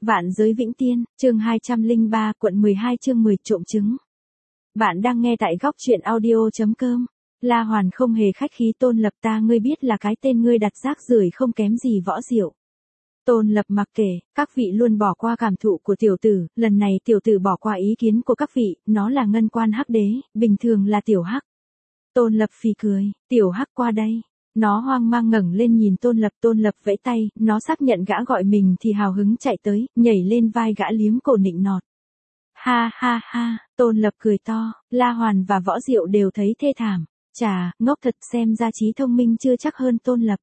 Vạn giới vĩnh tiên, chương 203, quận 12 chương 10 trộm trứng. Bạn đang nghe tại góc truyện audio.com. La Hoàn không hề khách khí. Tôn Lập, ta ngươi biết là cái tên ngươi đặt rác rưởi không kém gì Võ Diệu. Tôn Lập mặc kệ, các vị luôn bỏ qua cảm thụ của tiểu tử, lần này tiểu tử bỏ qua ý kiến của các vị, nó là ngân quan hắc đế, bình thường là tiểu hắc. Tôn Lập phì cười, tiểu hắc qua đây. Nó hoang mang ngẩng lên nhìn Tôn Lập vẫy tay, nó xác nhận gã gọi mình thì hào hứng chạy tới, nhảy lên vai gã liếm cổ nịnh nọt. Ha ha ha, Tôn Lập cười to, La Hoàn và Võ Diệu đều thấy thê thảm. Chà, ngốc thật, xem ra trí thông minh chưa chắc hơn Tôn Lập.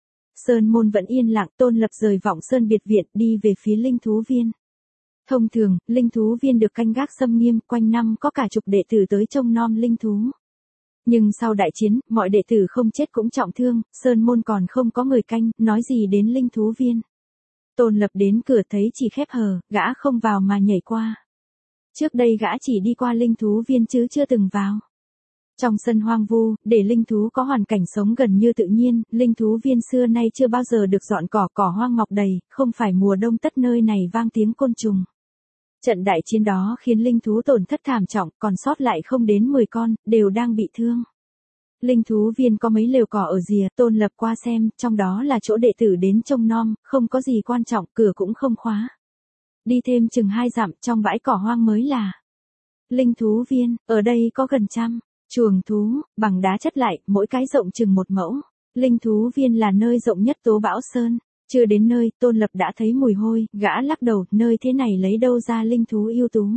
Sơn môn vẫn yên lặng. Tôn Lập rời Vọng Sơn biệt viện đi về phía linh thú viên. Thông thường, linh thú viên được canh gác xâm nghiêm, quanh năm có cả chục đệ tử tới trông nom linh thú. Nhưng sau đại chiến, mọi đệ tử không chết cũng trọng thương, Sơn môn còn không có người canh, nói gì đến linh thú viên. Tôn Lập đến cửa thấy chỉ khép hờ, gã không vào mà nhảy qua. Trước đây gã chỉ đi qua linh thú viên chứ chưa từng vào. Trong sân hoang vu, để linh thú có hoàn cảnh sống gần như tự nhiên, linh thú viên xưa nay chưa bao giờ được dọn cỏ hoang mọc đầy, không phải mùa đông tất nơi này vang tiếng côn trùng. Trận đại chiến đó khiến linh thú tổn thất thảm trọng, còn sót lại không đến 10 con, đều đang bị thương. Linh thú viên có mấy lều cỏ ở rìa, Tôn Lập qua xem, trong đó là chỗ đệ tử đến trông nom, không có gì quan trọng, cửa cũng không khóa. Đi thêm chừng 2 dặm, trong bãi cỏ hoang mới là linh thú viên, ở đây có gần 100 chuồng thú, bằng đá chất lại, mỗi cái rộng chừng 1 mẫu. Linh thú viên là nơi rộng nhất Tố Bão Sơn. Chưa đến nơi, Tôn Lập đã thấy mùi hôi, gã lắc đầu, nơi thế này lấy đâu ra linh thú ưu tú.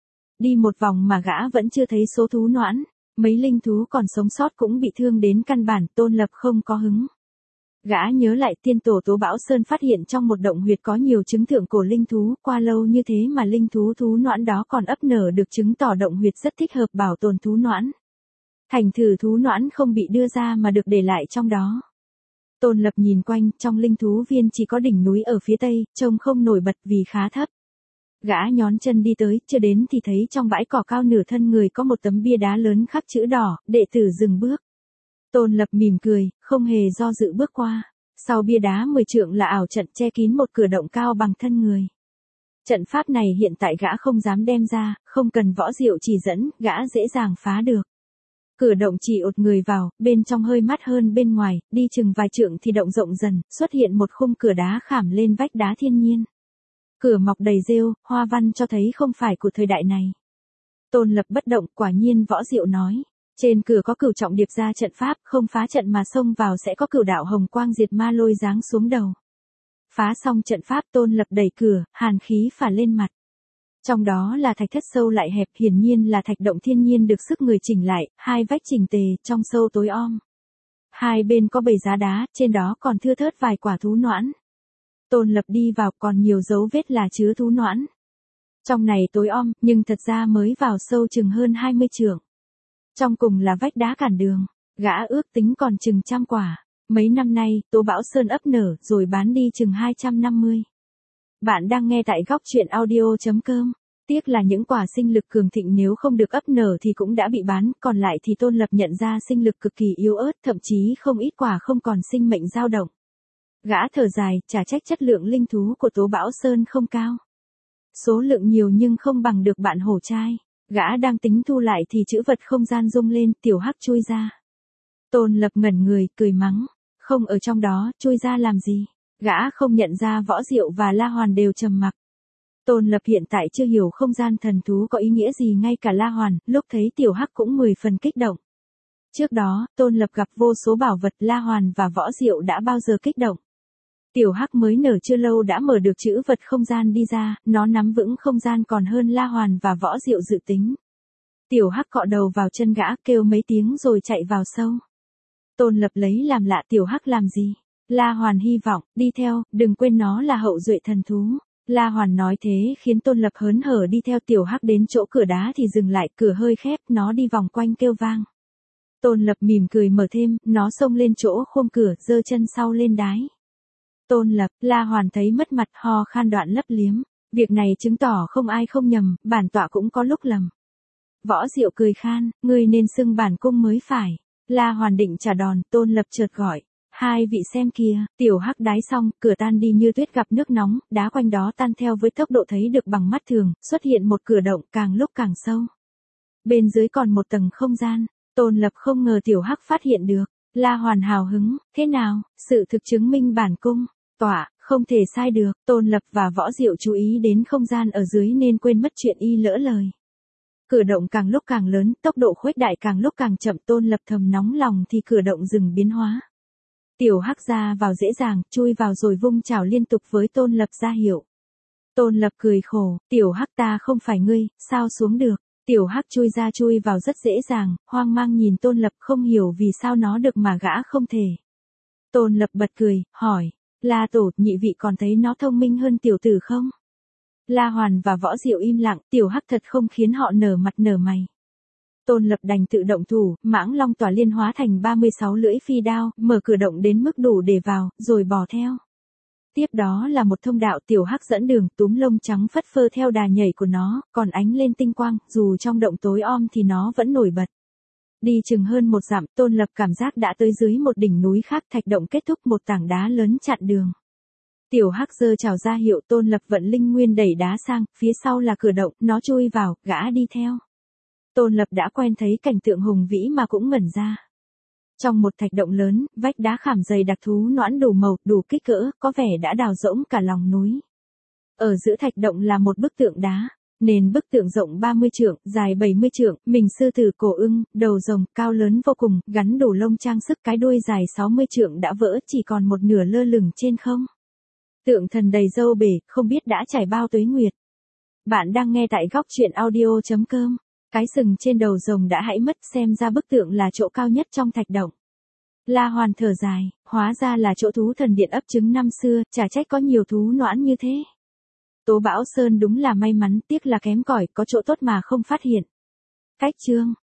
Đi một vòng mà gã vẫn chưa thấy số thú noãn, mấy linh thú còn sống sót cũng bị thương đến căn bản, Tôn Lập không có hứng. Gã nhớ lại tiên tổ Tố Bão Sơn phát hiện trong một động huyệt có nhiều trứng thượng cổ linh thú, qua lâu như thế mà linh thú noãn đó còn ấp nở được trứng, tỏ động huyệt rất thích hợp bảo tồn thú noãn. Thành thử thú noãn không bị đưa ra mà được để lại trong đó. Tôn Lập nhìn quanh, trong linh thú viên chỉ có đỉnh núi ở phía tây, trông không nổi bật vì khá thấp. Gã nhón chân đi tới, chưa đến thì thấy trong bãi cỏ cao nửa thân người có một tấm bia đá lớn khắc chữ đỏ, đệ tử dừng bước. Tôn Lập mỉm cười, không hề do dự bước qua. Sau bia đá 10 trượng là ảo trận che kín một cửa động cao bằng thân người. Trận pháp này hiện tại gã không dám đem ra, không cần Võ Diệu chỉ dẫn, gã dễ dàng phá được. Cửa động chỉ ột người vào, bên trong hơi mát hơn bên ngoài, đi chừng vài trượng thì động rộng dần, xuất hiện một khung cửa đá khảm lên vách đá thiên nhiên. Cửa mọc đầy rêu, hoa văn cho thấy không phải của thời đại này. Tôn Lập bất động, quả nhiên Võ Diệu nói. Trên cửa có cửu trọng điệp ra trận pháp, không phá trận mà xông vào sẽ có cửu đạo hồng quang diệt ma lôi giáng xuống đầu. Phá xong trận pháp, Tôn Lập đẩy cửa, hàn khí phả lên mặt. Trong đó là thạch thất sâu lại hẹp, hiển nhiên là thạch động thiên nhiên được sức người chỉnh lại, 2 vách chỉnh tề, trong sâu tối om. 2 bên có bầy giá đá, trên đó còn thưa thớt vài quả thú noãn. Tôn Lập đi vào, còn nhiều dấu vết là chứa thú noãn. Trong này tối om, nhưng thật ra mới vào sâu chừng hơn 20 trượng. Trong cùng là vách đá cản đường, gã ước tính còn chừng 100 quả. Mấy năm nay, Tố Bão Sơn ấp nở, rồi bán đi chừng 250. Bạn đang nghe tại góc truyện audio.com. Tiếc là những quả sinh lực cường thịnh nếu không được ấp nở thì cũng đã bị bán, còn lại thì Tôn Lập nhận ra sinh lực cực kỳ yếu ớt, thậm chí không ít quả không còn sinh mệnh dao động. Gã thở dài, chả trách chất lượng linh thú của Tố Bão Sơn không cao. Số lượng nhiều nhưng không bằng được bạn hổ trai. Gã đang tính thu lại thì chữ vật không gian rung lên, tiểu hắc chui ra. Tôn Lập ngẩn người, cười mắng. Không ở trong đó, chui ra làm gì? Gã không nhận ra Võ Diệu và La Hoàn đều trầm mặc. Tôn Lập hiện tại chưa hiểu không gian thần thú có ý nghĩa gì, ngay cả La Hoàn, lúc thấy tiểu hắc cũng 10 phần kích động. Trước đó, Tôn Lập gặp vô số bảo vật, La Hoàn và Võ Diệu đã bao giờ kích động. Tiểu hắc mới nở chưa lâu đã mở được chữ vật không gian đi ra, nó nắm vững không gian còn hơn La Hoàn và Võ Diệu dự tính. Tiểu hắc cọ đầu vào chân gã, kêu mấy tiếng rồi chạy vào sâu. Tôn Lập lấy làm lạ, tiểu hắc làm gì? La Hoàn hy vọng, đi theo, đừng quên nó là hậu duệ thần thú. La Hoàn nói thế khiến Tôn Lập hớn hở đi theo tiểu hắc đến chỗ cửa đá thì dừng lại, cửa hơi khép, nó đi vòng quanh kêu vang. Tôn Lập mỉm cười mở thêm, nó xông lên chỗ khung cửa, giơ chân sau lên đái. Tôn Lập, La Hoàn thấy mất mặt, ho khan đoạn lấp liếm. Việc này chứng tỏ không ai không nhầm, bản tọa cũng có lúc lầm. Võ Diệu cười khan, ngươi nên xưng bản cung mới phải. La Hoàn định trả đòn, Tôn Lập chợt gọi. Hai vị xem kìa, tiểu hắc đái xong, cửa tan đi như tuyết gặp nước nóng, đá quanh đó tan theo với tốc độ thấy được bằng mắt thường, xuất hiện một cửa động càng lúc càng sâu. Bên dưới còn một tầng không gian, Tôn Lập không ngờ tiểu hắc phát hiện được. La Hoàn hào hứng, thế nào, sự thực chứng minh bản cung, tọa, không thể sai được, Tôn Lập và Võ Diệu chú ý đến không gian ở dưới nên quên mất chuyện y lỡ lời. Cửa động càng lúc càng lớn, tốc độ khuếch đại càng lúc càng chậm, Tôn Lập thầm nóng lòng thì cửa động dừng biến hóa. Tiểu hắc ra vào dễ dàng, chui vào rồi vung chảo liên tục với Tôn Lập ra hiệu. Tôn Lập cười khổ, tiểu hắc ta không phải ngươi, sao xuống được. Tiểu hắc chui vào rất dễ dàng, hoang mang nhìn Tôn Lập không hiểu vì sao nó được mà gã không thể. Tôn Lập bật cười, hỏi, La Tổ, nhị vị còn thấy nó thông minh hơn tiểu tử không? La Hoàn và Võ Diệu im lặng, tiểu hắc thật không khiến họ nở mặt nở mày. Tôn Lập đành tự động thủ, mãng long tỏa liên hóa thành 36 lưỡi phi đao, mở cửa động đến mức đủ để vào, rồi bò theo. Tiếp đó là một thông đạo, tiểu hắc dẫn đường, túm lông trắng phất phơ theo đà nhảy của nó, còn ánh lên tinh quang, dù trong động tối om thì nó vẫn nổi bật. Đi chừng hơn một dặm, Tôn Lập cảm giác đã tới dưới một đỉnh núi khác, thạch động kết thúc, một tảng đá lớn chặn đường. Tiểu hắc giơ chảo ra hiệu, Tôn Lập vận linh nguyên đẩy đá sang, phía sau là cửa động, nó chui vào, gã đi theo. Tôn Lập đã quen thấy cảnh tượng hùng vĩ mà cũng ngẩn ra. Trong một thạch động lớn, vách đá khảm dày đặc thú noãn đủ màu, đủ kích cỡ, có vẻ đã đào rỗng cả lòng núi. Ở giữa thạch động là một bức tượng đá, nền bức tượng rộng 30 trượng, dài 70 trượng, mình sư tử cổ ưng, đầu rồng, cao lớn vô cùng, gắn đủ lông trang sức, cái đuôi dài 60 trượng đã vỡ, chỉ còn một nửa lơ lửng trên không. Tượng thần đầy râu bể, không biết đã trải bao tuế nguyệt. Bạn đang nghe tại góc truyện audio.com. Cái sừng trên đầu rồng đã hãy mất, xem ra bức tượng là chỗ cao nhất trong thạch động. La Hoàn thở dài, hóa ra là chỗ thú thần điện ấp trứng năm xưa, chả trách có nhiều thú noãn như thế. Tố Bão Sơn đúng là may mắn, tiếc là kém cỏi, có chỗ tốt mà không phát hiện. Cách chương